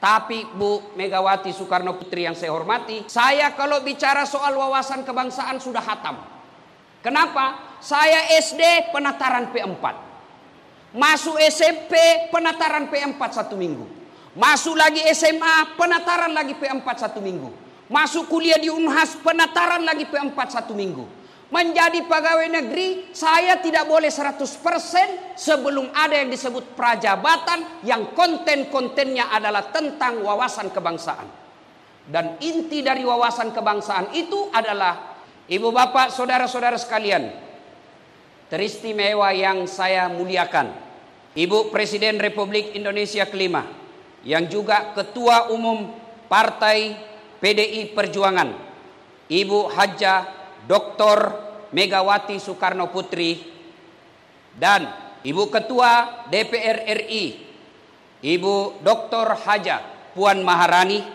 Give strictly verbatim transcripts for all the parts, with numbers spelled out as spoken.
Tapi Bu Megawati Soekarno Putri yang saya hormati, saya kalau bicara soal wawasan kebangsaan sudah hatam. Kenapa? Saya S D penataran P empat. Masuk S M P penataran P empat satu minggu. Masuk lagi S M A penataran lagi P empat satu minggu. Masuk kuliah di Unhas penataran lagi P empat satu minggu. Menjadi pegawai negeri, saya tidak boleh seratus persen sebelum ada yang disebut prajabatan yang konten-kontennya adalah tentang wawasan kebangsaan. Dan inti dari wawasan kebangsaan itu adalah, ibu bapak, saudara-saudara sekalian, teristimewa yang saya muliakan, Ibu Presiden Republik Indonesia kelima, yang juga Ketua Umum Partai P D I Perjuangan, Ibu Hajah Doktor Megawati Soekarno Putri, dan Ibu Ketua D P R R I, Ibu Doktor Hajah Puan Maharani,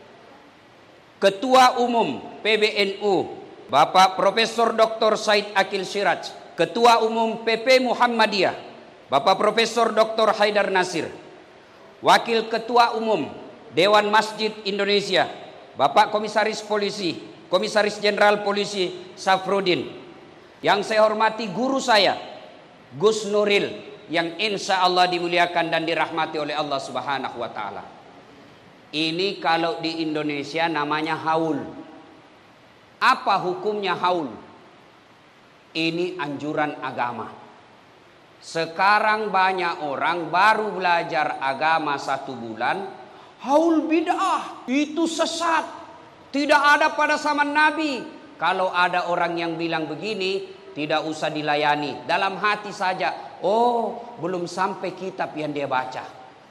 Ketua Umum P B N U Bapak Profesor Doktor Said Akil Siraj, Ketua Umum P P Muhammadiyah Bapak Profesor Doktor Haidar Nasir, Wakil Ketua Umum Dewan Masjid Indonesia Bapak Komisaris Polisi Komisaris Jenderal Polisi Safrudin. Yang saya hormati guru saya Gus Nuril, yang insya Allah dimuliakan dan dirahmati oleh Allah Subhanahu wa Ta'ala. Ini kalau di Indonesia namanya haul. Apa hukumnya haul? Ini anjuran agama. Sekarang banyak orang baru belajar agama satu bulan, haul bid'ah, itu sesat. Tidak ada pada zaman Nabi. Kalau ada orang yang bilang begini, tidak usah dilayani. Dalam hati saja, oh belum sampai kitab yang dia baca.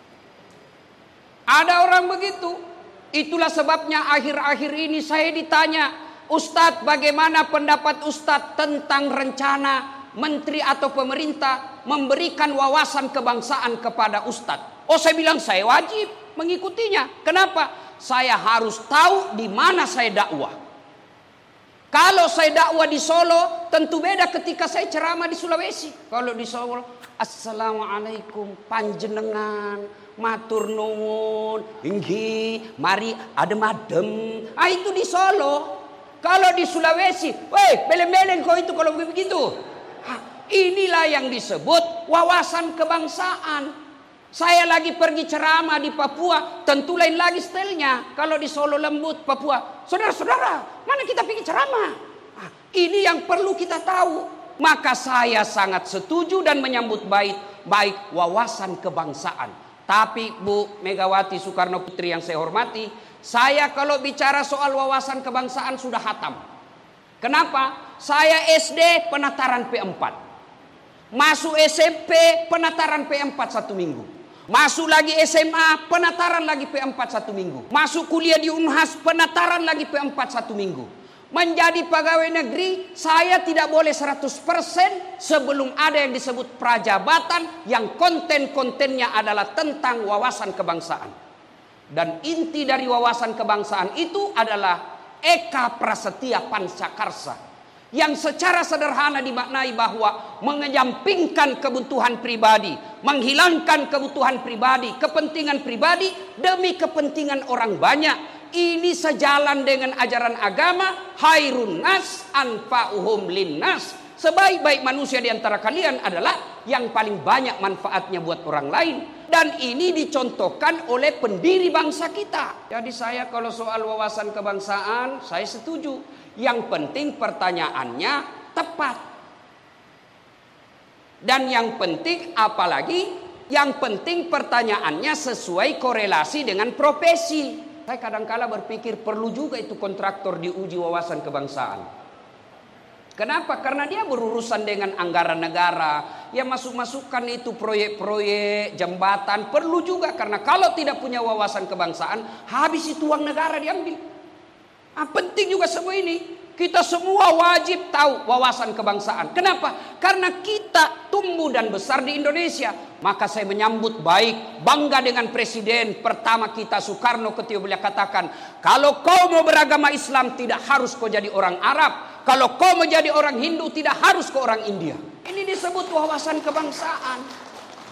Ada orang begitu. Itulah sebabnya akhir-akhir ini saya ditanya, Ustadz, bagaimana pendapat Ustadz tentang rencana menteri atau pemerintah memberikan wawasan kebangsaan kepada Ustadz? Oh, saya bilang saya wajib mengikutinya. Kenapa? Saya harus tahu di mana saya dakwah. Kalau saya dakwah di Solo, tentu beda ketika saya ceramah di Sulawesi. Kalau di Solo, assalamualaikum panjenengan, matur nuwun, inggih, mari adem-adem. Ah, itu di Solo. Kalau di Sulawesi, weh, belen-belen kau itu kalau begitu. Ah, inilah yang disebut wawasan kebangsaan. Saya lagi pergi ceramah di Papua, tentu lain lagi stylenya. Kalau di Solo lembut, Papua, saudara-saudara, mana kita pergi ceramah? Ah, ini yang perlu kita tahu. Maka saya sangat setuju dan menyambut baik baik wawasan kebangsaan. Tapi Bu Megawati Soekarno Putri yang saya hormati, saya kalau bicara soal wawasan kebangsaan sudah hatam. Kenapa? Saya S D penataran P empat. Masuk S M P penataran P empat satu minggu. Masuk lagi S M A penataran lagi P empat satu minggu. Masuk kuliah di Unhas penataran lagi P empat satu minggu. Menjadi pegawai negeri, saya tidak boleh seratus persen sebelum ada yang disebut prajabatan yang konten-kontennya adalah tentang wawasan kebangsaan. Dan inti dari wawasan kebangsaan itu adalah Eka Prasetya Pancakarsa, yang secara sederhana dimaknai bahwa mengejampingkan kebutuhan pribadi, menghilangkan kebutuhan pribadi, kepentingan pribadi demi kepentingan orang banyak. Ini sejalan dengan ajaran agama, khairun nas anfa'uhum linnas. Sebaik-baik manusia di antara kalian adalah yang paling banyak manfaatnya buat orang lain. Dan ini dicontohkan oleh pendiri bangsa kita. Jadi saya kalau soal wawasan kebangsaan, saya setuju. Yang penting pertanyaannya tepat. Dan yang penting apalagi, yang penting pertanyaannya sesuai korelasi dengan profesi. Saya kadang-kala berpikir perlu juga itu kontraktor diuji wawasan kebangsaan. Kenapa? Karena dia berurusan dengan anggaran negara. Ya masuk-masukkan itu proyek-proyek jembatan. Perlu juga, karena kalau tidak punya wawasan kebangsaan, habis itu uang negara diambil. Ah, penting juga semua ini. Kita semua wajib tahu wawasan kebangsaan. Kenapa? Karena kita tumbuh dan besar di Indonesia. Maka saya menyambut baik, bangga dengan presiden pertama kita Soekarno ketika beliau katakan, kalau kau mau beragama Islam tidak harus kau jadi orang Arab. Kalau kau menjadi orang Hindu tidak harus kau orang India. Ini disebut wawasan kebangsaan.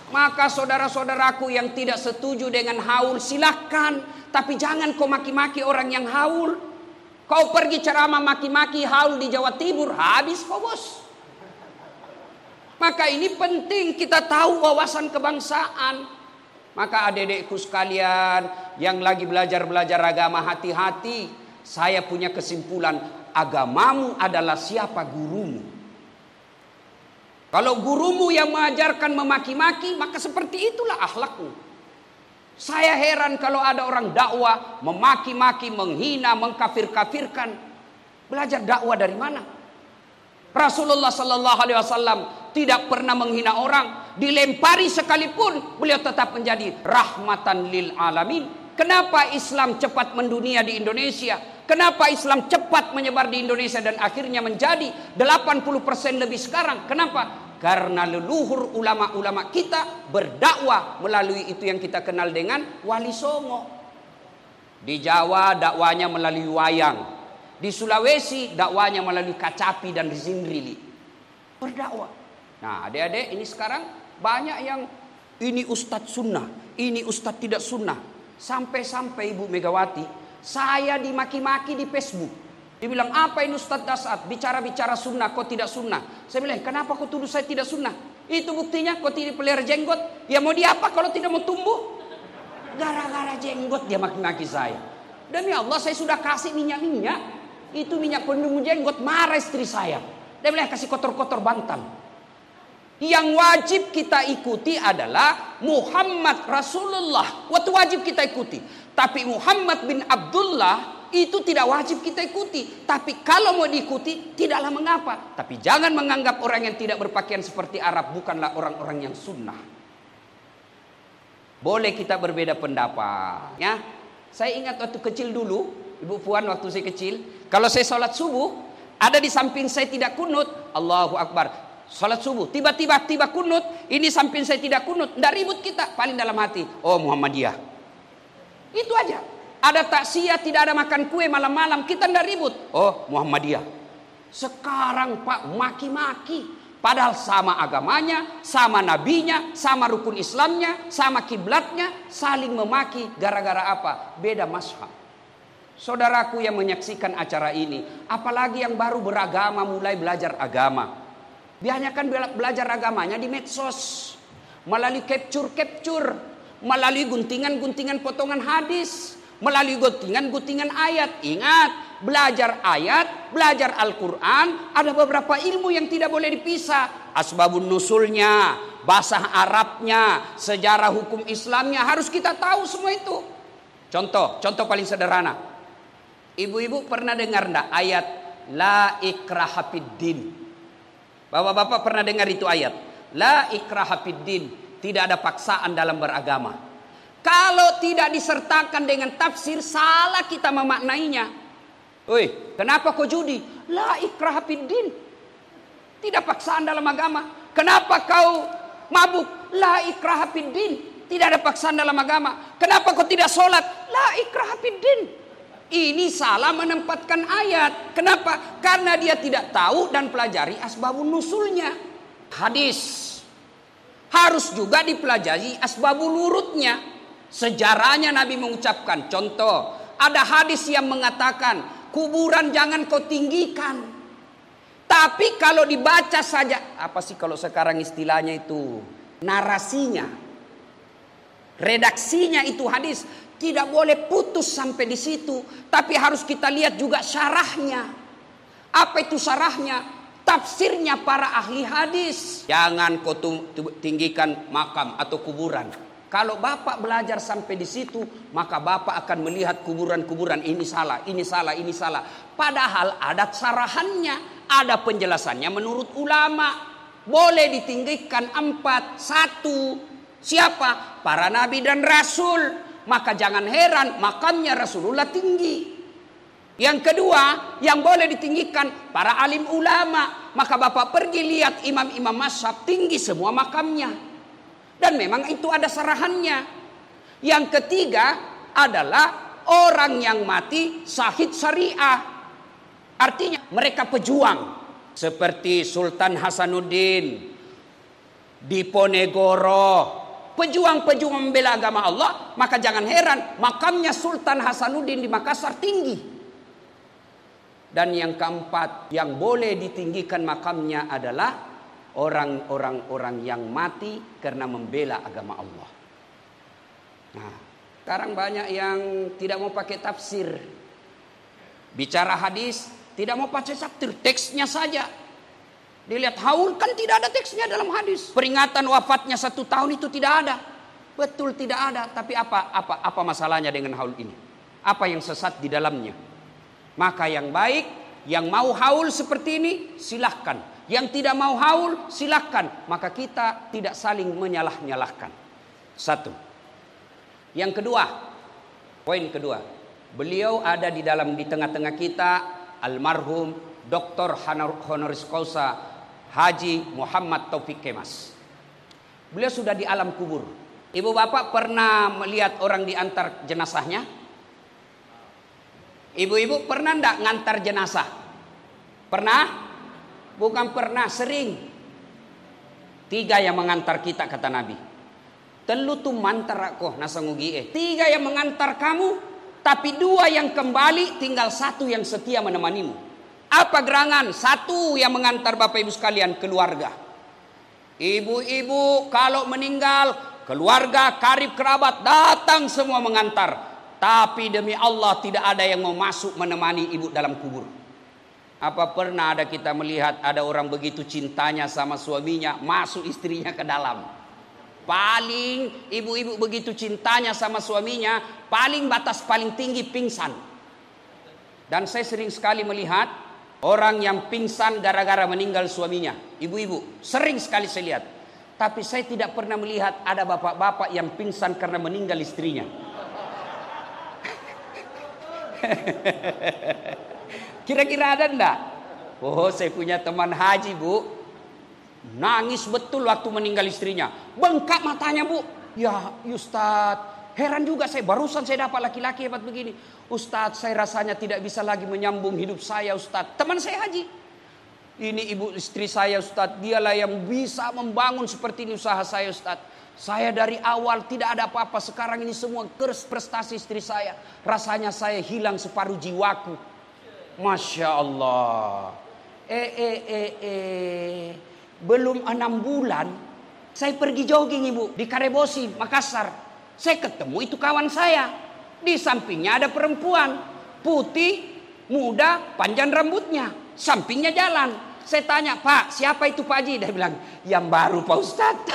Maka saudara-saudaraku yang tidak setuju dengan haul, silahkan. Tapi jangan kau maki-maki orang yang haul. Kau pergi ceramah maki-maki haul di Jawa Timur, habis kau bos. Maka ini penting kita tahu wawasan kebangsaan. Maka adik-adikku sekalian yang lagi belajar-belajar agama, hati-hati. Saya punya kesimpulan, agamamu adalah siapa gurumu. Kalau gurumu yang mengajarkan memaki-maki, maka seperti itulah akhlakmu. Saya heran kalau ada orang dakwah memaki-maki, menghina, mengkafir-kafirkan. Belajar dakwah dari mana? Rasulullah Sallallahu Alaihi Wasallam tidak pernah menghina orang, dilempari sekalipun beliau tetap menjadi rahmatan lil alamin. Kenapa Islam cepat mendunia di Indonesia? Kenapa Islam cepat menyebar di Indonesia dan akhirnya menjadi delapan puluh persen lebih sekarang? Kenapa? Karena leluhur ulama-ulama kita berdakwah melalui itu yang kita kenal dengan Wali Songo. Di Jawa dakwanya melalui wayang. Di Sulawesi dakwanya melalui kacapi dan zinrili. Berdakwah. Nah, adik-adik ini sekarang banyak yang ini ustadz sunnah, ini ustadz tidak sunnah. Sampai-sampai Ibu Megawati, saya dimaki-maki di Facebook. Dibilang, apa ini Ustadz Dasat? Bicara-bicara sunnah, kok tidak sunnah? Saya bilang, kenapa kau tuduh saya tidak sunnah? Itu buktinya, kau tidak pelihara jenggot. Ya mau diapa kalau tidak mau tumbuh? Gara-gara jenggot dia maki-maki saya. Demi Allah, saya sudah kasih minyak-minyak. Itu minyak penumbuh jenggot, marah istri saya. Dia bilang, kasih kotor-kotor bantal. Yang wajib kita ikuti adalah Muhammad Rasulullah. Waktu wajib kita ikuti. Tapi Muhammad bin Abdullah itu tidak wajib kita ikuti. Tapi kalau mau diikuti, tidaklah mengapa. Tapi jangan menganggap orang yang tidak berpakaian seperti Arab bukanlah orang-orang yang sunnah. Boleh kita berbeda pendapat. Ya, saya ingat waktu kecil dulu, Ibu Puan waktu saya kecil, kalau saya sholat subuh, ada di samping saya tidak kunut, Allahu Akbar. Salat subuh, tiba-tiba tiba kunut, ini samping saya tidak kunut, tidak ribut kita, paling dalam hati, oh Muhammadiyah. Itu aja. Ada takziah, tidak ada makan kue malam-malam, kita tidak ribut, oh Muhammadiyah. Sekarang Pak maki-maki, padahal sama agamanya, sama nabinya, sama rukun Islamnya, sama kiblatnya, saling memaki gara-gara apa? Beda mazhab. Saudaraku yang menyaksikan acara ini, apalagi yang baru beragama, mulai belajar agama. Biasanya kan belajar agamanya di medsos, melalui capture-capture, melalui guntingan-guntingan potongan hadis, melalui guntingan-guntingan ayat. Ingat, belajar ayat, belajar Al-Quran, ada beberapa ilmu yang tidak boleh dipisah. Asbabun nusulnya, bahasa Arabnya, sejarah hukum Islamnya, harus kita tahu semua itu. Contoh, contoh paling sederhana. Ibu-ibu pernah dengar enggak ayat La ikraha fiddin? Bapak-bapak pernah dengar itu ayat? La ikraha fiddin, tidak ada paksaan dalam beragama. Kalau tidak disertakan dengan tafsir, salah kita memaknainya. Woi, kenapa kau judi? La ikraha fiddin, tidak paksaan dalam agama. Kenapa kau mabuk? La ikraha fiddin, tidak ada paksaan dalam agama. Kenapa kau tidak sholat? La ikraha fiddin. Ini salah menempatkan ayat. Kenapa? Karena dia tidak tahu dan pelajari asbabun nusulnya. Hadis harus juga dipelajari asbabul wurudnya. Sejarahnya Nabi mengucapkan. Contoh, ada hadis yang mengatakan kuburan jangan kau tinggikan. Tapi kalau dibaca saja, apa sih kalau sekarang istilahnya itu? Narasinya, redaksinya itu hadis. Tidak boleh putus sampai di situ, tapi harus kita lihat juga syarahnya. Apa itu syarahnya? Tafsirnya para ahli hadis. Jangan kau tinggikan makam atau kuburan. Kalau Bapak belajar sampai di situ, maka Bapak akan melihat kuburan-kuburan ini salah, ini salah, ini salah. Padahal ada syarahannya, ada penjelasannya menurut ulama. Boleh ditinggikan empat, satu. Siapa? Para nabi dan rasul. Maka jangan heran makamnya Rasulullah tinggi. Yang kedua, yang boleh ditinggikan para alim ulama. Maka Bapak pergi lihat imam-imam mazhab tinggi semua makamnya. Dan memang itu ada sarahannya. Yang ketiga adalah orang yang mati syahid syariah. Artinya mereka pejuang. Seperti Sultan Hasanuddin Diponegoro. Pejuang-pejuang membela agama Allah, maka jangan heran makamnya Sultan Hasanuddin di Makassar tinggi. Dan yang keempat, yang boleh ditinggikan makamnya adalah orang-orang orang yang mati karena membela agama Allah. Nah, sekarang banyak yang tidak mau pakai tafsir. Bicara hadis, tidak mau pakai tafsir, teksnya saja. Dilihat haul kan tidak ada teksnya dalam hadis. Peringatan wafatnya satu tahun itu tidak ada. Betul tidak ada. Tapi apa apa apa masalahnya dengan haul ini? Apa yang sesat di dalamnya? Maka yang baik, yang mau haul seperti ini silahkan. Yang tidak mau haul silahkan. Maka kita tidak saling menyalah-nyalahkan. Satu. Yang kedua, poin kedua, beliau ada di dalam di tengah-tengah kita, almarhum Doktor Honoris Causa Haji Muhammad Taufik Kemas. Beliau sudah di alam kubur. Ibu bapak pernah melihat orang diantar jenazahnya? Ibu-ibu pernah enggak ngantar jenazah? Pernah? Bukan pernah, sering. Tiga yang mengantar kita kata Nabi. Telu tu mantar aku nasangugi eh. Tiga yang mengantar kamu, tapi dua yang kembali, tinggal satu yang setia menemanimu. Apa gerangan? Satu yang mengantar Bapak Ibu sekalian, keluarga. Ibu-ibu kalau meninggal, keluarga, karib, kerabat datang semua mengantar. Tapi demi Allah tidak ada yang mau masuk menemani ibu dalam kubur. Apa pernah ada kita melihat ada orang begitu cintanya sama suaminya, masuk istrinya ke dalam? Paling ibu-ibu begitu cintanya sama suaminya, paling batas paling tinggi pingsan. Dan saya sering sekali melihat orang yang pingsan gara-gara meninggal suaminya. Ibu-ibu, sering sekali saya lihat. Tapi saya tidak pernah melihat ada bapak-bapak yang pingsan karena meninggal istrinya. Kira-kira ada enggak? Oh, saya punya teman haji, Bu. Nangis betul waktu meninggal istrinya. Bengkak matanya, Bu. Ya, Ustadz, heran juga saya. Barusan saya dapat laki-laki hebat begini. Ustadz, saya rasanya tidak bisa lagi menyambung hidup saya, Ustadz. Teman saya haji. Ini ibu istri saya, Ustadz. Dialah yang bisa membangun seperti ini usaha saya, Ustadz. Saya dari awal tidak ada apa-apa. Sekarang ini semua prestasi istri saya. Rasanya saya hilang separuh jiwaku. Masya Allah. Eh, eh, eh, eh. Belum enam bulan. Saya pergi jogging, Ibu. Di Karebosi, Makassar. Saya ketemu itu kawan saya. Di sampingnya ada perempuan. Putih, muda, panjang rambutnya. Sampingnya jalan. Saya tanya, Pak, siapa itu Pak Haji? Dia bilang, yang baru Pak Ustadz.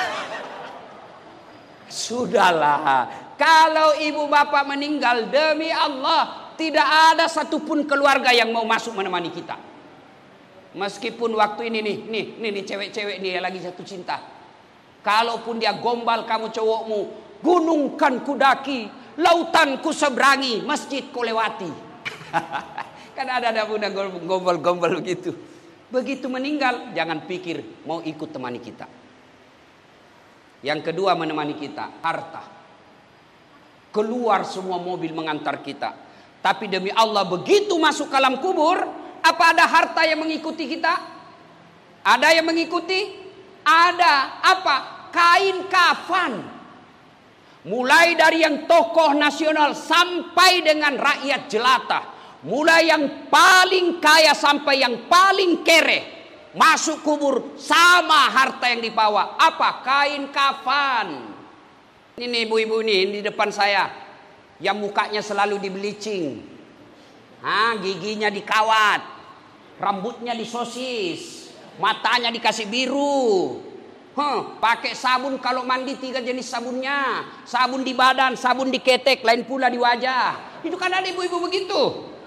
Sudahlah. Kalau ibu bapak meninggal, demi Allah, tidak ada satupun keluarga yang mau masuk menemani kita. Meskipun waktu ini nih, nih, nih, nih cewek-cewek nih yang lagi jatuh cinta. Kalaupun dia gombal kamu cowokmu, gunung kan kudaki, lautan ku seberangi, masjid ku lewati. Kan ada ada bunda gombal-gombal begitu. Begitu meninggal, jangan pikir mau ikut temani kita. Yang kedua menemani kita, harta. Keluar semua mobil mengantar kita. Tapi demi Allah begitu masuk ke alam kubur, apa ada harta yang mengikuti kita? Ada yang mengikuti? Ada. Apa? Kain kafan. Mulai dari yang tokoh nasional sampai dengan rakyat jelata. Mulai yang paling kaya sampai yang paling kere. Masuk kubur sama harta yang dibawa. Apa? Kain kafan. Ini ibu-ibu ini di depan saya. Yang mukanya selalu di bleaching. Ah, giginya dikawat. Rambutnya disosis. Matanya dikasih biru. Huh, pakai sabun kalau mandi tiga jenis sabunnya. Sabun di badan, sabun di ketek, lain pula di wajah. Itu kan ada ibu-ibu begitu.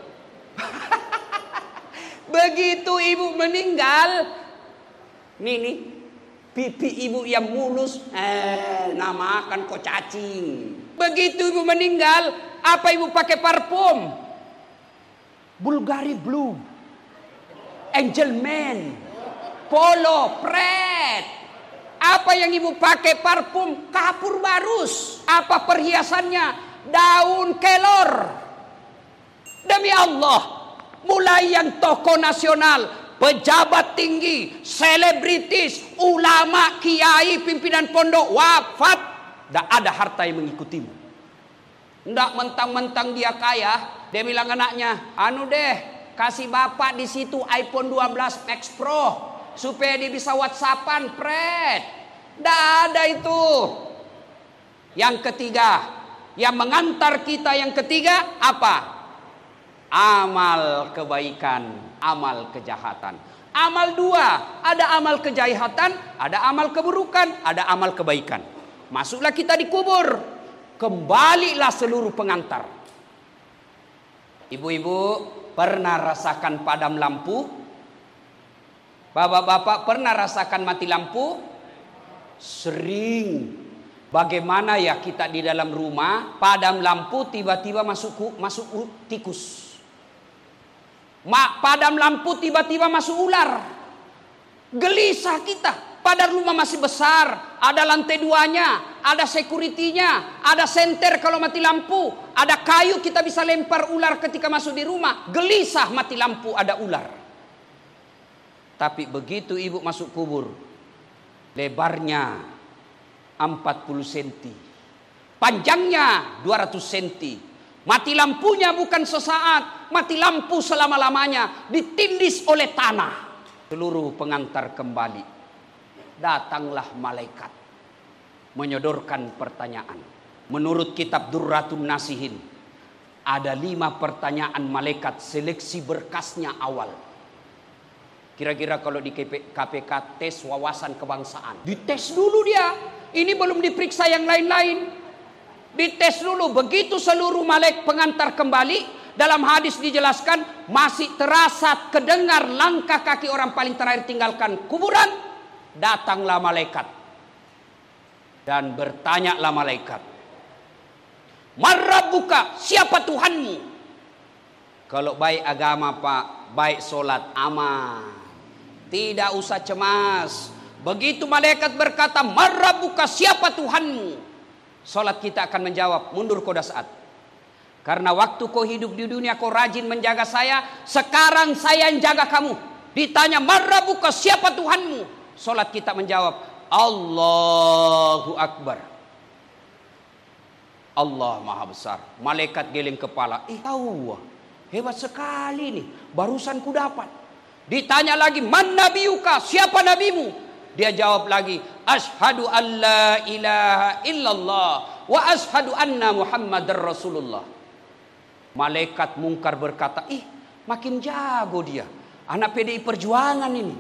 Begitu ibu meninggal, nih nih, pipi ibu yang mulus, eh, namakan kok cacing. Begitu ibu meninggal, apa ibu pakai parfum? Bulgari Blue, Angel Man, Polo, Pret. Apa yang ibu pakai parfum? Kapur barus. Apa perhiasannya? Daun kelor. Demi Allah, mulai yang tokoh nasional, pejabat tinggi, selebritis, ulama, kiai, pimpinan pondok wafat, tidak ada harta yang mengikutimu. Tidak mentang-mentang dia kaya, dia bilang anaknya, anu deh, kasih bapak di situ iPhone dua belas Max Pro supaya dia bisa WhatsAppan, pret. Tidak ada itu. Yang ketiga, yang mengantar kita yang ketiga apa? Amal kebaikan, amal kejahatan. Amal dua, ada amal kejahatan, ada amal keburukan, ada amal kebaikan. Masuklah kita di kubur, kembalilah seluruh pengantar. Ibu-ibu pernah rasakan padam lampu? Bapak-bapak pernah rasakan mati lampu? Sering. Bagaimana ya kita di dalam rumah padam lampu tiba-tiba masuk masuk tikus. Mak padam lampu tiba-tiba masuk ular. Gelisah kita. Padahal rumah masih besar, ada lantai duanya, ada sekuritinya, ada senter kalau mati lampu, ada kayu kita bisa lempar ular ketika masuk di rumah. Gelisah mati lampu ada ular. Tapi begitu ibu masuk kubur, lebarnya empat puluh sentimeter, panjangnya dua ratus sentimeter. Mati lampunya bukan sesaat, mati lampu selama-lamanya, ditindis oleh tanah. Seluruh pengantar kembali. Datanglah malaikat menyodorkan pertanyaan. Menurut kitab Durratun Nasihin, ada lima pertanyaan malaikat seleksi berkasnya awal. Kira-kira kalau di K P K tes wawasan kebangsaan, dites dulu dia. Ini belum diperiksa yang lain-lain. Dites dulu, begitu seluruh malaikat pengantar kembali, dalam hadis dijelaskan masih terasa kedengar langkah kaki orang paling terakhir tinggalkan kuburan, datanglah malaikat dan bertanyalah malaikat, "Man rabbuka?" Siapa Tuhanmu? Kalau baik agama Pak, baik solat, aman, tidak usah cemas. Begitu malaikat berkata, "Man rabbuka?" Siapa Tuhanmu? Salat kita akan menjawab, mundur kau saat. Karena waktu kau hidup di dunia kau rajin menjaga saya, sekarang saya yang jaga kamu. Ditanya, "Man rabbuka?" Siapa Tuhanmu? Salat kita menjawab, Allahu Akbar. Allah Maha Besar. Malaikat geleng kepala, "Ih, tahu, hebat sekali nih, barusan ku dapat." Ditanya lagi, "Man nabiyuka?" Siapa nabimu? Dia jawab lagi, "Ashhadu an la ilaha illallah wa ashhadu anna Muhammadar Rasulullah." Malaikat mungkar berkata, "Ih, makin jago dia. Anak P D I Perjuangan ini."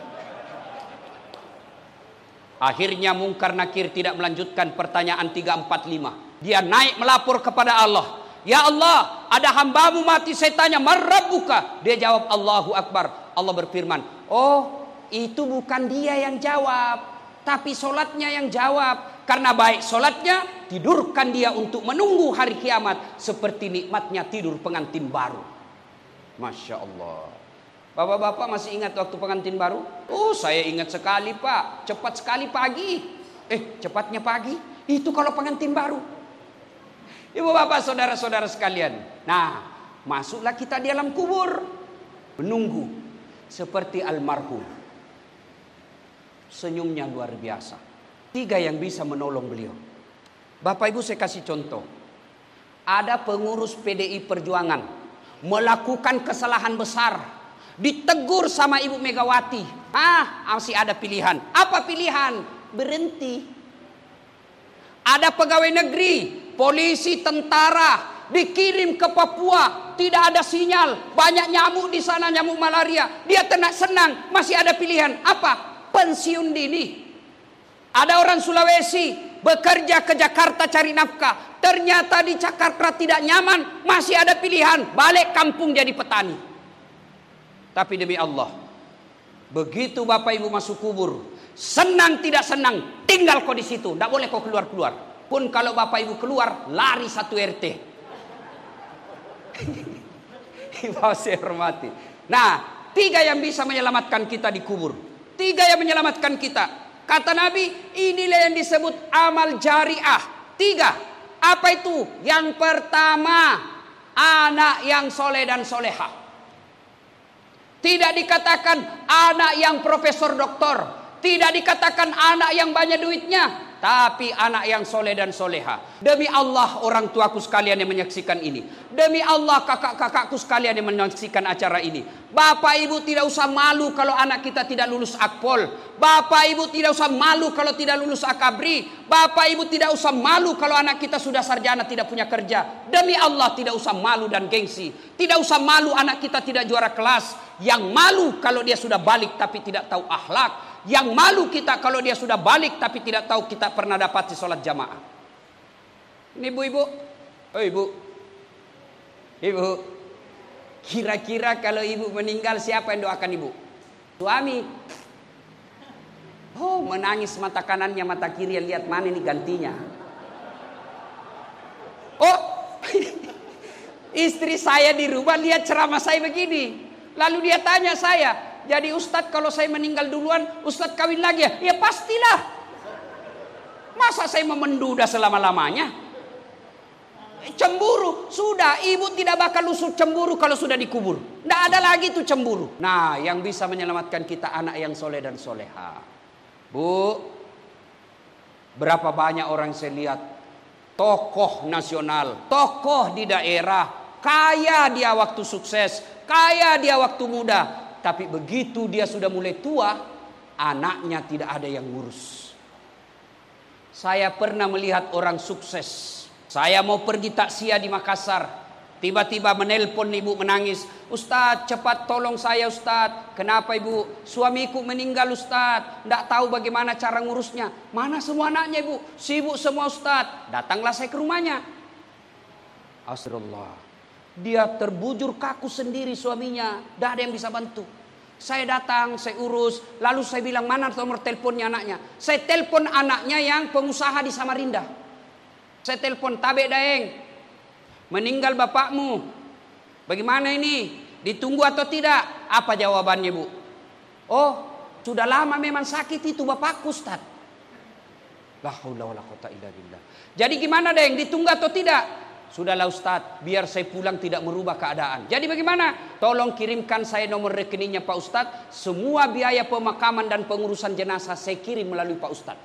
Akhirnya mungkar nakir tidak melanjutkan pertanyaan tiga empat lima. Dia naik melapor kepada Allah. "Ya Allah, ada hambamu mati, saya tanya, man rabbuka?" Dia jawab, Allahu Akbar. Allah berfirman, "Oh, itu bukan dia yang jawab, tapi solatnya yang jawab. Karena baik solatnya, tidurkan dia untuk menunggu hari kiamat seperti nikmatnya tidur pengantin baru." Masya Allah. Bapak-bapak masih ingat waktu pengantin baru? Oh, saya ingat sekali Pak. Cepat sekali pagi. Eh, cepatnya pagi. Itu kalau pengantin baru. Ibu bapak saudara-saudara sekalian. Nah, masuklah kita di dalam kubur. Menunggu. Seperti almarhum. Senyumnya luar biasa. Tiga yang bisa menolong beliau. Bapak Ibu saya kasih contoh. Ada pengurus P D I Perjuangan melakukan kesalahan besar, ditegur sama Ibu Megawati. Ah, masih ada pilihan. Apa pilihan? Berhenti. Ada pegawai negeri, polisi, tentara dikirim ke Papua, tidak ada sinyal, banyak nyamuk di sana, nyamuk malaria. Dia tenang senang, masih ada pilihan. Apa? Pensiun dini. Ada orang Sulawesi bekerja ke Jakarta cari nafkah, ternyata di Jakarta tidak nyaman, masih ada pilihan, balik kampung jadi petani. Tapi demi Allah, begitu Bapak Ibu masuk kubur, senang tidak senang, tinggal kau di situ, tidak boleh kau keluar-keluar. Pun kalau Bapak Ibu keluar, lari satu R T. Ibu saya hormati. Nah, tiga yang bisa menyelamatkan kita di kubur. Tiga yang menyelamatkan kita. Kata Nabi, inilah yang disebut amal jariah. Tiga. Apa itu? Yang pertama, anak yang soleh dan solehah. Tidak dikatakan anak yang profesor doktor. Tidak dikatakan anak yang banyak duitnya. Tapi anak yang soleh dan soleha. Demi Allah orang tuaku sekalian yang menyaksikan ini. Demi Allah kakak-kakakku sekalian yang menyaksikan acara ini. Bapak ibu tidak usah malu kalau anak kita tidak lulus akpol. Bapak ibu tidak usah malu kalau tidak lulus akabri. Bapak ibu tidak usah malu kalau anak kita sudah sarjana tidak punya kerja. Demi Allah tidak usah malu dan gengsi. Tidak usah malu anak kita tidak juara kelas. Yang malu kalau dia sudah balik tapi tidak tahu akhlak. Yang malu kita kalau dia sudah balik tapi tidak tahu kita pernah dapat di sholat jamaah. Ini ibu-ibu. Oh ibu. Ibu. Kira-kira kalau ibu meninggal siapa yang doakan ibu? Suami. Oh menangis mata kanannya mata kiri, lihat mana ini gantinya. Oh istri saya di rumah lihat ceramah saya begini. Lalu dia tanya saya, jadi Ustadz kalau saya meninggal duluan, Ustadz kawin lagi ya? Ya pastilah. Masa saya mau menduda selama-lamanya? Cemburu. Sudah, ibu tidak bakal lusuk cemburu kalau sudah dikubur. Tidak ada lagi tuh cemburu. Nah, yang bisa menyelamatkan kita anak yang soleh dan soleha. Bu, berapa banyak orang saya lihat tokoh nasional, tokoh di daerah, kaya dia waktu sukses, kaya dia waktu muda. Tapi begitu dia sudah mulai tua, anaknya tidak ada yang ngurus. Saya pernah melihat orang sukses. Saya mau pergi takziah di Makassar. Tiba-tiba menelpon ibu menangis. Ustadz cepat tolong saya Ustadz. Kenapa ibu? Suamiku meninggal Ustadz. Tidak tahu bagaimana cara ngurusnya. Mana semua anaknya ibu? Sibuk semua Ustadz. Datanglah saya ke rumahnya. Astagfirullah. Dia terbujur kaku sendiri suaminya. Tidak ada yang bisa bantu. Saya datang, saya urus. Lalu saya bilang mana nomor teleponnya anaknya. Saya telepon anaknya yang pengusaha di Samarinda. Saya telepon, Tabe Daeng, meninggal bapakmu. Bagaimana ini? Ditunggu atau tidak? Apa jawabannya bu? Oh, sudah lama memang sakit itu bapakku Ustaz. La haula wala quwata illa billah. Jadi gimana Daeng? Ditunggu atau tidak? Sudahlah Ustaz, biar saya pulang tidak merubah keadaan. Jadi bagaimana? Tolong kirimkan saya nomor rekeningnya Pak Ustaz. Semua biaya pemakaman dan pengurusan jenazah saya kirim melalui Pak Ustaz.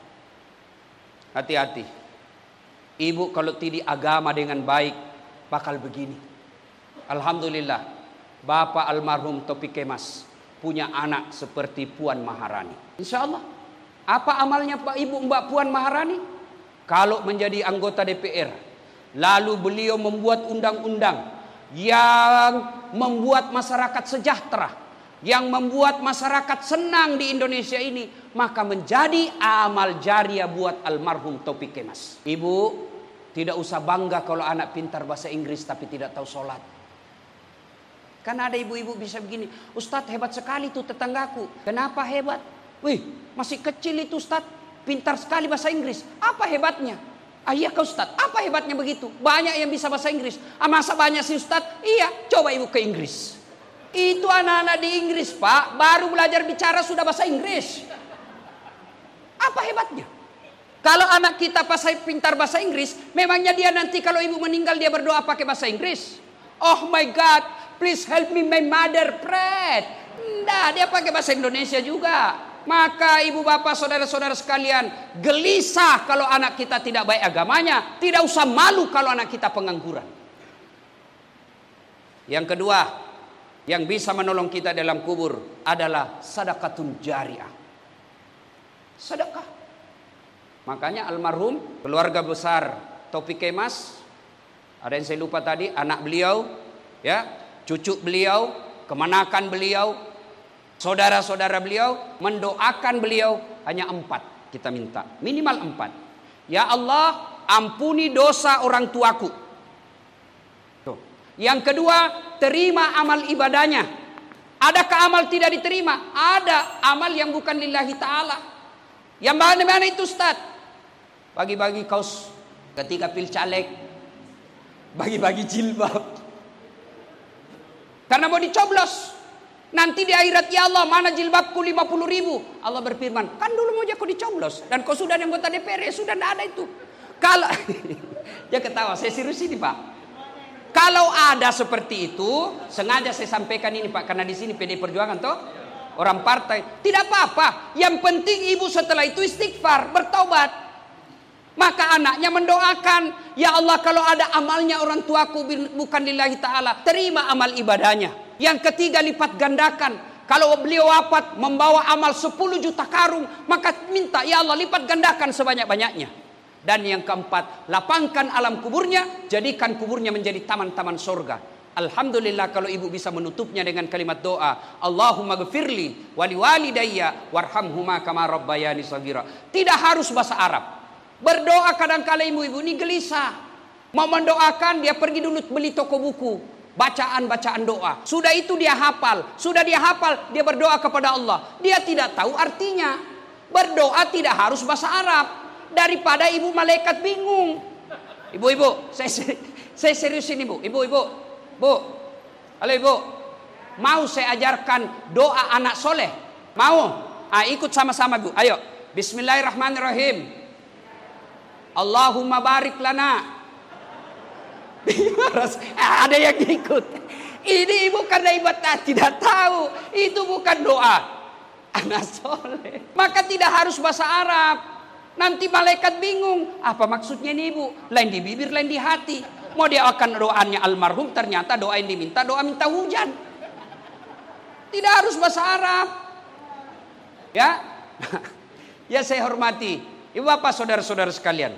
Hati-hati. Ibu kalau tidak agama dengan baik bakal begini. Alhamdulillah Bapak almarhum Topi Kemas punya anak seperti Puan Maharani. Insya Allah. Apa amalnya Pak Ibu Mbak Puan Maharani? Kalau menjadi anggota D P R, lalu beliau membuat undang-undang yang membuat masyarakat sejahtera, yang membuat masyarakat senang di Indonesia ini, maka menjadi amal jariah buat almarhum Topi Kemas. Ibu tidak usah bangga kalau anak pintar bahasa Inggris tapi tidak tahu sholat. Karena ada ibu-ibu bisa begini, Ustadz hebat sekali tuh tetanggaku. Kenapa hebat? Wih, masih kecil itu Ustadz, pintar sekali bahasa Inggris. Apa hebatnya? Ah iya kau Ustadz, apa hebatnya begitu? Banyak yang bisa bahasa Inggris. Ah masa banyak sih Ustadz? Iya, coba ibu ke Inggris. Itu anak-anak di Inggris Pak, baru belajar bicara sudah bahasa Inggris. Apa hebatnya? Kalau anak kita pas pintar bahasa Inggris, memangnya dia nanti kalau ibu meninggal dia berdoa pakai bahasa Inggris? Oh my God, please help me my mother pray. Nah, dia pakai bahasa Indonesia juga. Maka ibu bapak saudara-saudara sekalian, gelisah kalau anak kita tidak baik agamanya. Tidak usah malu kalau anak kita pengangguran. Yang kedua, yang bisa menolong kita dalam kubur adalah sedekatun jariah. Sedekah. Makanya almarhum keluarga besar Topi Kemas, ada yang saya lupa tadi, anak beliau, ya, cucu beliau, kemenakan beliau, saudara-saudara beliau, mendoakan beliau hanya empat kita minta, minimal empat. Ya Allah, ampuni dosa orang tuaku. Tuh. Yang kedua, terima amal ibadahnya. Adakah amal tidak diterima? Ada amal yang bukan lillahi ta'ala. Yang mana-mana itu Ustaz? Bagi-bagi kaos ketika pil caleg, bagi-bagi jilbab. Karena mau dicoblos. Nanti di akhirat, ya Allah mana jilbabku lima puluh ribu. Allah berfirman, kan dulu mau kau dicoblos. Dan kau sudah anggota D P R, ya sudah tidak ada itu. Kalau dia ketawa, saya serius ini Pak. Kalau ada seperti itu, sengaja saya sampaikan ini Pak, karena di sini P D I Perjuangan toh, orang partai, tidak apa-apa. Yang penting ibu setelah itu istighfar, bertobat. Maka anaknya mendoakan, ya Allah kalau ada amalnya orang tuaku bukan lillahi ta'ala, terima amal ibadahnya. Yang ketiga lipat gandakan. Kalau beliau wafat membawa amal sepuluh juta karung, maka minta ya Allah lipat gandakan sebanyak-banyaknya. Dan yang keempat, lapangkan alam kuburnya, jadikan kuburnya menjadi taman-taman surga. Alhamdulillah kalau ibu bisa menutupnya dengan kalimat doa, Allahumma ghafirli wali walidayya warhamhuma kama rabbayani shaghira. Tidak harus bahasa Arab. Berdoa kadang-kala ibu-ibu ini gelisah. Mau mendoakan, dia pergi dulu beli toko buku, bacaan-bacaan doa. Sudah itu dia hafal, sudah dia hafal, dia berdoa kepada Allah. Dia tidak tahu artinya. Berdoa tidak harus bahasa Arab. Daripada ibu malaikat bingung. Ibu-ibu, saya, saya serius ini bu. Ibu-ibu, bu, halo ibu, mau saya ajarkan doa anak soleh? Mau? Ah, ikut sama-sama bu. Ayo, Bismillahirrahmanirrahim. Allahumma barik lana. Ada yang ikut. Ini ibu karena ibu tidak tahu. Itu bukan doa anak soleh. Maka tidak harus bahasa Arab. Nanti malaikat bingung, apa maksudnya ini ibu? Lain di bibir, lain di hati. Mau dia akan doanya almarhum, ternyata doa yang diminta, doa minta hujan. Tidak harus bahasa Arab. Ya, ya saya hormati ibu bapak saudara-saudara sekalian.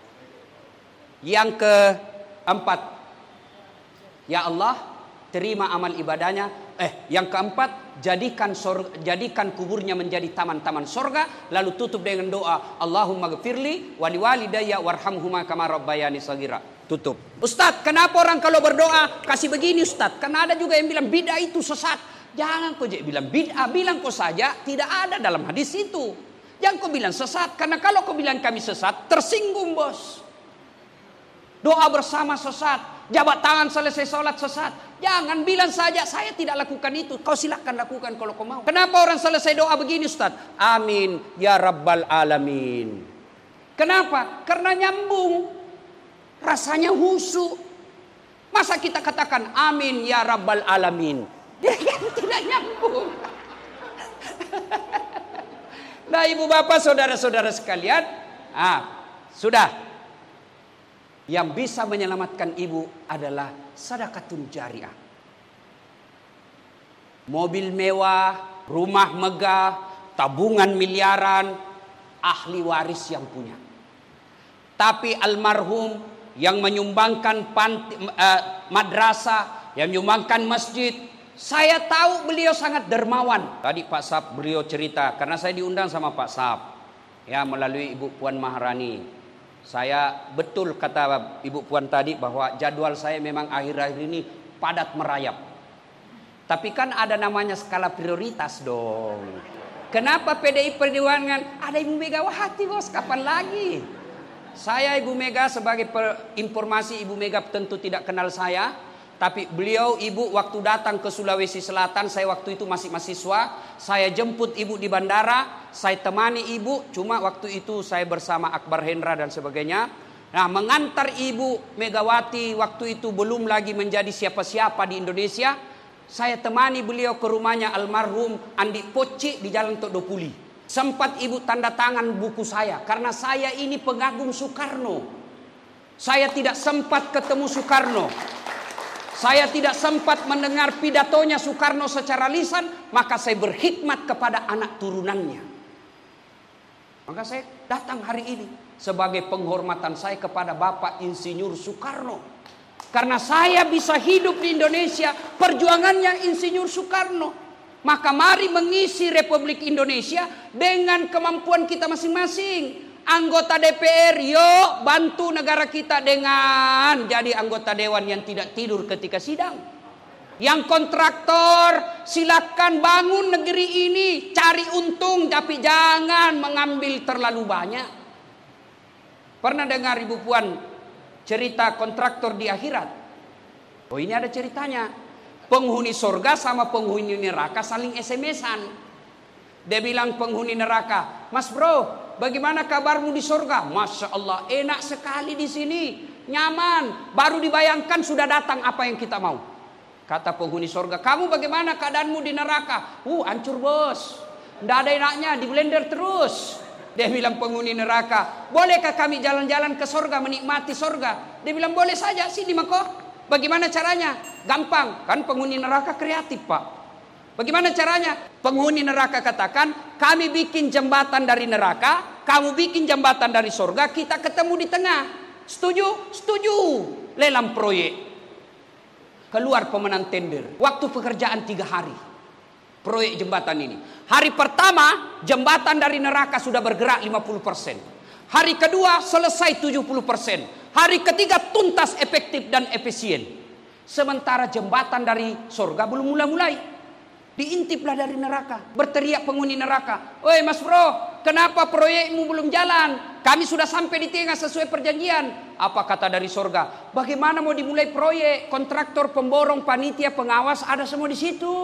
Yang keempat, ya Allah terima amal ibadahnya. Eh, yang keempat, jadikan sorga, jadikan kuburnya menjadi taman-taman sorga, lalu tutup dengan doa, Allahumma ghafirli wali walidayya warhamhuma kama rabbayani shaghira. Tutup. Ustadz, kenapa orang kalau berdoa kasih begini Ustadz? Karena ada juga yang bilang bid'ah itu sesat. Jangan kau bilang bid'ah, bilang kau saja tidak ada dalam hadis itu. Jangan kau bilang sesat, karena kalau kau bilang kami sesat, tersinggung bos. Doa bersama sesat, jabat tangan selesai sholat sesat. Jangan bilang saja saya tidak lakukan itu. Kau silakan lakukan kalau kau mau. Kenapa orang selesai doa begini Ustaz? Amin ya rabbal alamin. Kenapa? Karena nyambung. Rasanya husu. Masa kita katakan amin ya rabbal alamin? Dia kan tidak nyambung. Nah ibu bapak saudara-saudara sekalian, ah, sudah. Yang bisa menyelamatkan ibu adalah sedekatun jariah. Mobil mewah, rumah megah, tabungan miliaran, ahli waris yang punya. Tapi almarhum yang menyumbangkan panti, uh, madrasah, yang menyumbangkan masjid, saya tahu beliau sangat dermawan. Tadi Pak Sab beliau cerita, karena saya diundang sama Pak Sab, ya melalui Ibu Puan Maharani. Saya betul kata Ibu Puan tadi bahwa jadwal saya memang akhir-akhir ini padat merayap. Tapi kan ada namanya skala prioritas dong. Kenapa P D I Perjuangan? Ada Ibu Megawati bos, kapan lagi? Saya Ibu Mega sebagai informasi, Ibu Mega tentu tidak kenal saya. Tapi beliau ibu waktu datang ke Sulawesi Selatan, saya waktu itu masih mahasiswa, saya jemput ibu di bandara, saya temani ibu, cuma waktu itu saya bersama Akbar Hendra dan sebagainya. Nah, mengantar ibu Megawati waktu itu belum lagi menjadi siapa-siapa di Indonesia. Saya temani beliau ke rumahnya almarhum Andi Poci di Jalan Todopuli. Sempat ibu tanda tangan buku saya, karena saya ini pengagum Soekarno. Saya tidak sempat ketemu Soekarno. Saya tidak sempat mendengar pidatonya Soekarno secara lisan, maka saya berkhidmat kepada anak turunannya. Maka saya datang hari ini sebagai penghormatan saya kepada Bapak Insinyur Soekarno. Karena saya bisa hidup di Indonesia, perjuangannya Insinyur Soekarno. Maka mari mengisi Republik Indonesia dengan kemampuan kita masing-masing. Anggota D P R, yuk bantu negara kita dengan jadi anggota dewan yang tidak tidur ketika sidang. Yang kontraktor, silakan bangun negeri ini, cari untung tapi jangan mengambil terlalu banyak. Pernah dengar Ibu Puan cerita kontraktor di akhirat? Oh ini ada ceritanya. Penghuni surga sama penghuni neraka saling S M S-an. Dia bilang penghuni neraka, "Mas bro, bagaimana kabarmu di surga?" "Masya Allah, enak sekali di sini, nyaman. Baru dibayangkan sudah datang apa yang kita mau." Kata penghuni surga, "Kamu bagaimana keadaanmu di neraka?" "Uh, hancur bos. Nggak ada enaknya, di blender terus." Dia bilang penghuni neraka, "Bolehkah kami jalan-jalan ke surga, menikmati surga?" Dia bilang, "Boleh saja, sini mako." "Bagaimana caranya?" "Gampang." Kan penghuni neraka kreatif, Pak. "Bagaimana caranya?" Penghuni neraka katakan, "Kami bikin jembatan dari neraka, kamu bikin jembatan dari surga, kita ketemu di tengah. Setuju?" "Setuju." Lelang proyek. Keluar pemenang tender. Waktu pekerjaan tiga hari. Proyek jembatan ini. Hari pertama, jembatan dari neraka sudah bergerak lima puluh persen. Hari kedua, selesai tujuh puluh persen. Hari ketiga, tuntas, efektif, dan efisien. Sementara jembatan dari surga belum mulai-mulai. Diintiplah dari neraka. Berteriak penghuni neraka, "Woi mas bro, kenapa proyekmu belum jalan? Kami sudah sampai di tengah sesuai perjanjian." Apa kata dari surga? "Bagaimana mau dimulai proyek? Kontraktor, pemborong, panitia, pengawas ada semua di situ."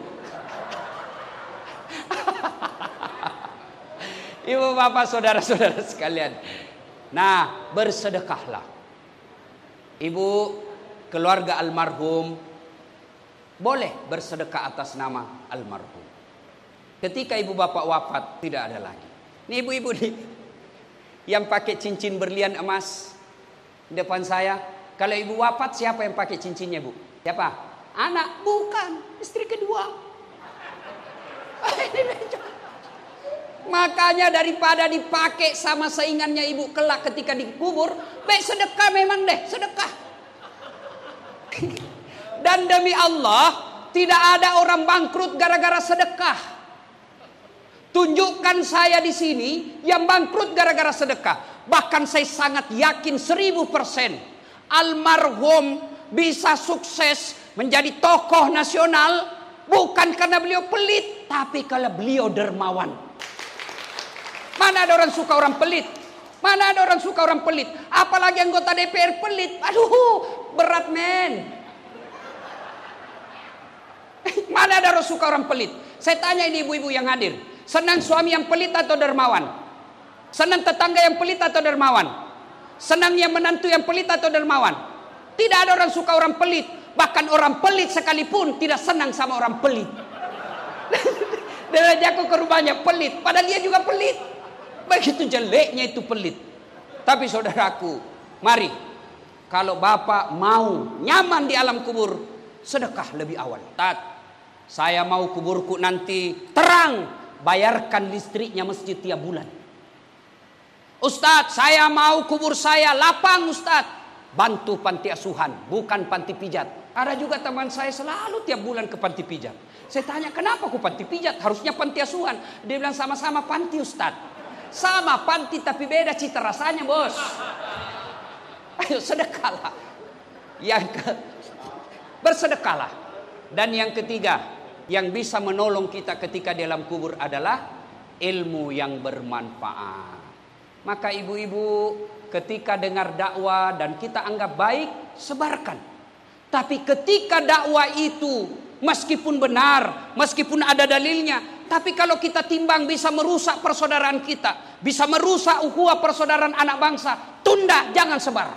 Ibu bapak saudara-saudara sekalian. Nah, bersedekahlah. Ibu keluarga almarhum boleh bersedekah atas nama almarhum. Ketika ibu bapak wafat tidak ada lagi. Ini ibu-ibu nih yang pakai cincin berlian emas di depan saya. Kalau ibu wafat siapa yang pakai cincinnya, Bu? Siapa? Anak? Bukan, istri kedua. Makanya daripada dipakai sama saingannya ibu kelak ketika dikubur, baik sedekah memang deh, sedekah. Dan demi Allah, tidak ada orang bangkrut gara-gara sedekah. Tunjukkan saya di sini yang bangkrut gara-gara sedekah. Bahkan saya sangat yakin seribu persen almarhum bisa sukses menjadi tokoh nasional bukan karena beliau pelit, tapi karena beliau dermawan. Mana ada orang suka orang pelit? Mana ada orang suka orang pelit? Apalagi anggota D P R pelit. Aduh, berat men. Mana ada orang suka orang pelit? Saya tanya ini ibu-ibu yang hadir. Senang suami yang pelit atau dermawan? Senang tetangga yang pelit atau dermawan? Senang yang menantu yang pelit atau dermawan? Tidak ada orang suka orang pelit. Bahkan orang pelit sekalipun tidak senang sama orang pelit. Dia jago ke rumahnya pelit, padahal dia juga pelit. Begitu jeleknya itu pelit. Tapi saudaraku, mari kalau bapak mau nyaman di alam kubur, sedekah lebih awal. Tat, saya mau kuburku nanti terang, bayarkan listriknya masjid tiap bulan. Ustadz, saya mau kubur saya lapang Ustadz, bantu panti asuhan, bukan panti pijat. Ada juga teman saya selalu tiap bulan ke panti pijat. Saya tanya, kenapa ku panti pijat? Harusnya panti asuhan. Dia bilang sama-sama panti Ustadz. Sama panti tapi beda cita rasanya bos. Ayo sedekahlah. Yang ke, bersedekahlah. Dan yang ketiga, yang bisa menolong kita ketika di dalam kubur adalah ilmu yang bermanfaat. Maka ibu-ibu ketika dengar dakwah dan kita anggap baik, sebarkan. Tapi ketika dakwah itu meskipun benar, meskipun ada dalilnya, tapi kalau kita timbang bisa merusak persaudaraan kita, bisa merusak ukhuwah persaudaraan anak bangsa, tunda, jangan sebar.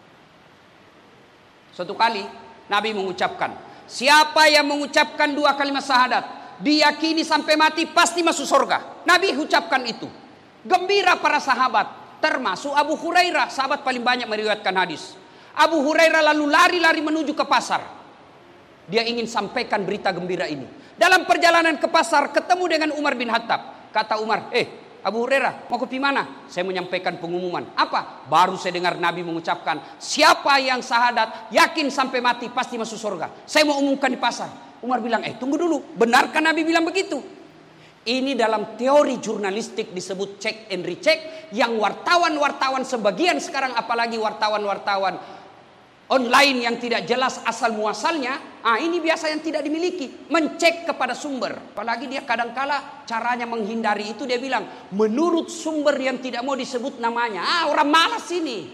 Suatu kali Nabi mengucapkan, siapa yang mengucapkan dua kalimat syahadat, diyakini sampai mati pasti masuk surga. Nabi ucapkan itu. Gembira para sahabat, termasuk Abu Hurairah, sahabat paling banyak meriwayatkan hadis. Abu Hurairah lalu lari-lari menuju ke pasar. Dia ingin sampaikan berita gembira ini. Dalam perjalanan ke pasar ketemu dengan Umar bin Khattab. Kata Umar, eh Abu Hurairah mau ke mana? Saya menyampaikan pengumuman. Apa? Baru saya dengar Nabi mengucapkan, siapa yang syahadat yakin sampai mati pasti masuk surga. Saya mau umumkan di pasar. Umar bilang, eh tunggu dulu, benarkah Nabi bilang begitu? Ini dalam teori jurnalistik disebut check and recheck, yang wartawan-wartawan sebagian sekarang, apalagi wartawan-wartawan online yang tidak jelas asal muasalnya, ah ini biasa yang tidak dimiliki, mencek kepada sumber. Apalagi dia kadangkala caranya menghindari itu, dia bilang menurut sumber yang tidak mau disebut namanya. Ah orang malas ini.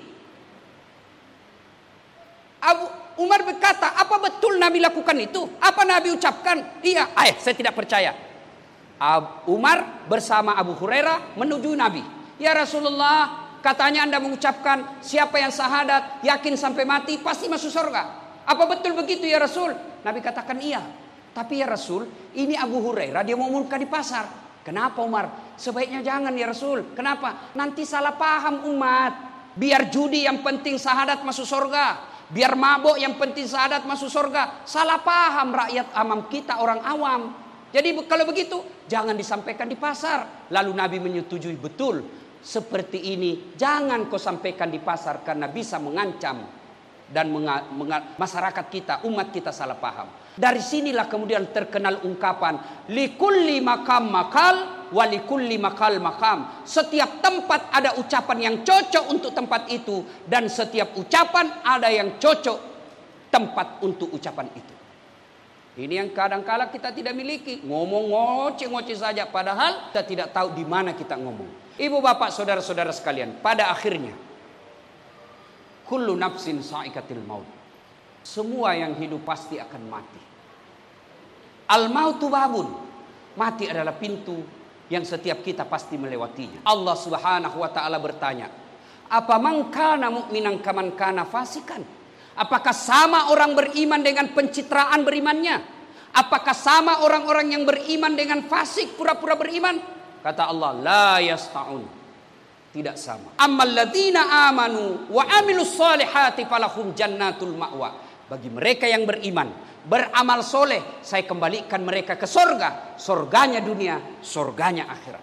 Abu Umar berkata, apa betul Nabi lakukan itu? Apa Nabi ucapkan? Iya. Ah saya tidak percaya. Umar bersama Abu Hurairah menuju Nabi. Ya Rasulullah, katanya Anda mengucapkan siapa yang syahadat, yakin sampai mati pasti masuk surga. Apa betul begitu ya Rasul? Nabi katakan iya. Tapi ya Rasul, ini Abu Hurairah dia mau muka di pasar. Kenapa Umar? Sebaiknya jangan ya Rasul. Kenapa? Nanti salah paham umat. Biar judi yang penting syahadat masuk surga. Biar mabuk yang penting syahadat masuk surga. Salah paham rakyat amam kita, orang awam. Jadi kalau begitu jangan disampaikan di pasar. Lalu Nabi menyetujui, betul seperti ini jangan kau sampaikan di pasar karena bisa mengancam dan menga, menga, masyarakat kita, umat kita salah paham. Dari sinilah kemudian terkenal ungkapan likulli makam makal walikulli makal makam. Setiap tempat ada ucapan yang cocok untuk tempat itu, dan setiap ucapan ada yang cocok tempat untuk ucapan itu. Ini yang kadang-kala kita tidak miliki. Ngomong ngoceh-ngoceh saja, padahal kita tidak tahu di mana kita ngomong. Ibu bapak saudara-saudara sekalian, pada akhirnya kullu nafsin sa'iqatil maut. Semua yang hidup pasti akan mati. Al mautu babun. Mati adalah pintu yang setiap kita pasti melewatinya. Allah Subhanahu wa taala bertanya, "Apa man kana mu'minan kaman kana fasikan?" Apakah sama orang beriman dengan pencitraan berimannya? Apakah sama orang-orang yang beriman dengan fasik pura-pura beriman? Kata Allah, la yasta'un. Tidak sama. Ammal ladzina amanu wa amilus solihati falahum jannatul ma'wa. Bagi mereka yang beriman, beramal soleh, saya kembalikan mereka ke sorga. Sorganya dunia, sorganya akhirat.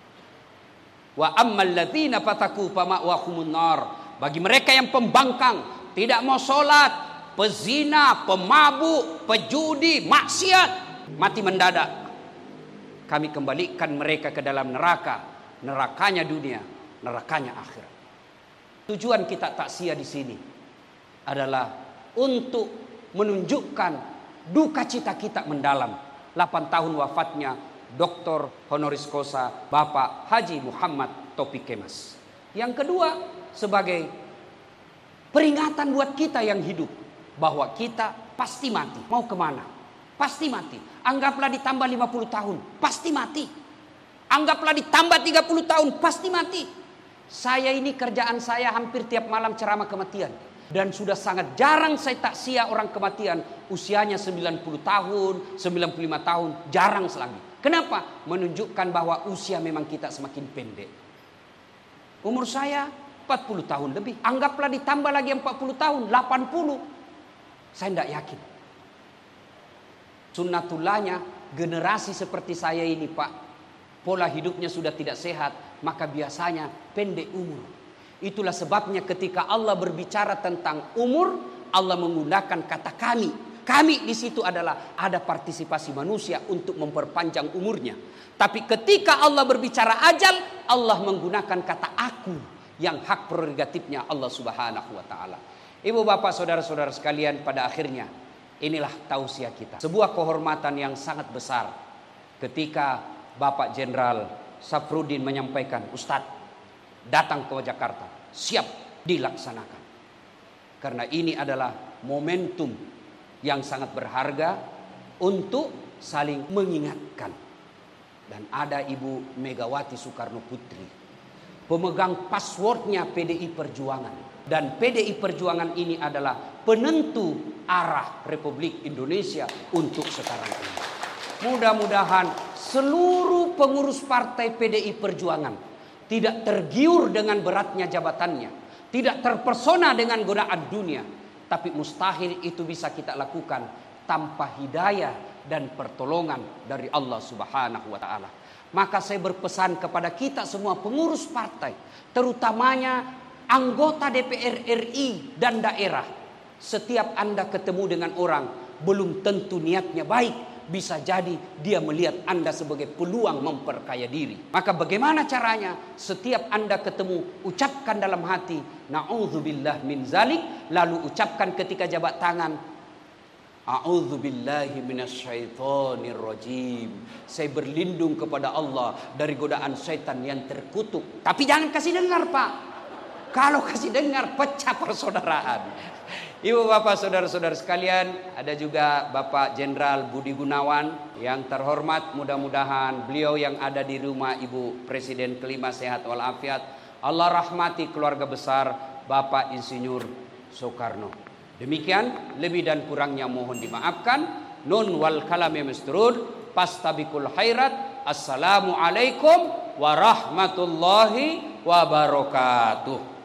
Wa ammal ladzina fataku fama'wahumun nar. Bagi mereka yang pembangkang, tidak mau sholat, pezina, pemabuk, pejudi, maksiat, mati mendadak, kami kembalikan mereka ke dalam neraka. Nerakanya dunia, nerakanya akhirat. Tujuan kita takziah di sini adalah untuk menunjukkan duka cita kita mendalam. delapan tahun wafatnya Doktor Honoris Causa Bapak Haji Muhammad Taufik Kemas. Yang kedua, sebagai peringatan buat kita yang hidup, bahwa kita pasti mati. Mau kemana? Pasti mati. Anggaplah ditambah lima puluh tahun, pasti mati. Anggaplah ditambah tiga puluh tahun, pasti mati. Saya ini kerjaan saya hampir tiap malam ceramah kematian. Dan sudah sangat jarang saya takziah orang kematian usianya sembilan puluh tahun, sembilan puluh lima tahun. Jarang lagi. Kenapa? Menunjukkan bahwa usia memang kita semakin pendek. Umur saya empat puluh tahun lebih. Anggaplah ditambah lagi empat puluh tahun, delapan puluh. Saya tidak yakin. Sunnatullahnya generasi seperti saya ini Pak, pola hidupnya sudah tidak sehat, maka biasanya pendek umur. Itulah sebabnya ketika Allah berbicara tentang umur, Allah menggunakan kata kami. Kami di situ adalah ada partisipasi manusia untuk memperpanjang umurnya. Tapi ketika Allah berbicara ajal, Allah menggunakan kata aku, yang hak prerogatifnya Allah Subhanahu wa taala. Ibu bapak saudara-saudara sekalian, pada akhirnya inilah tausiah kita. Sebuah kehormatan yang sangat besar ketika Bapak Jenderal Safruddin menyampaikan, Ustadz datang ke Jakarta, siap dilaksanakan. Karena ini adalah momentum yang sangat berharga untuk saling mengingatkan. Dan ada Ibu Megawati Soekarno Putri, pemegang passwordnya P D I Perjuangan. Dan P D I Perjuangan ini adalah penentu arah Republik Indonesia untuk sekarang ini. Mudah-mudahan seluruh pengurus partai P D I Perjuangan tidak tergiur dengan beratnya jabatannya, tidak terpesona dengan godaan dunia. Tapi mustahil itu bisa kita lakukan tanpa hidayah dan pertolongan dari Allah Subhanahu wa taala. Maka saya berpesan kepada kita semua pengurus partai, terutamanya anggota D P R R I dan daerah. Setiap Anda ketemu dengan orang, belum tentu niatnya baik. Bisa jadi dia melihat Anda sebagai peluang memperkaya diri. Maka bagaimana caranya? Setiap Anda ketemu, ucapkan dalam hati, na'udzubillah min zalik. Lalu ucapkan ketika jabat tangan, a'udzubillahi minasyaitonirrajim. Saya berlindung kepada Allah dari godaan syaitan yang terkutuk. Tapi jangan kasih dengar Pak. Kalau kasih dengar pecah persaudaraan. Ibu bapak saudara-saudara sekalian, ada juga Bapak Jenderal Budi Gunawan yang terhormat, mudah-mudahan beliau yang ada di rumah Ibu Presiden kelima sehat walafiat. Allah rahmati keluarga besar Bapak Insinyur Soekarno. Demikian, lebih dan kurangnya mohon dimaafkan. Nun wal kalami misturun, pastabikul khairat. Assalamualaikum warahmatullahi wabarakatuh.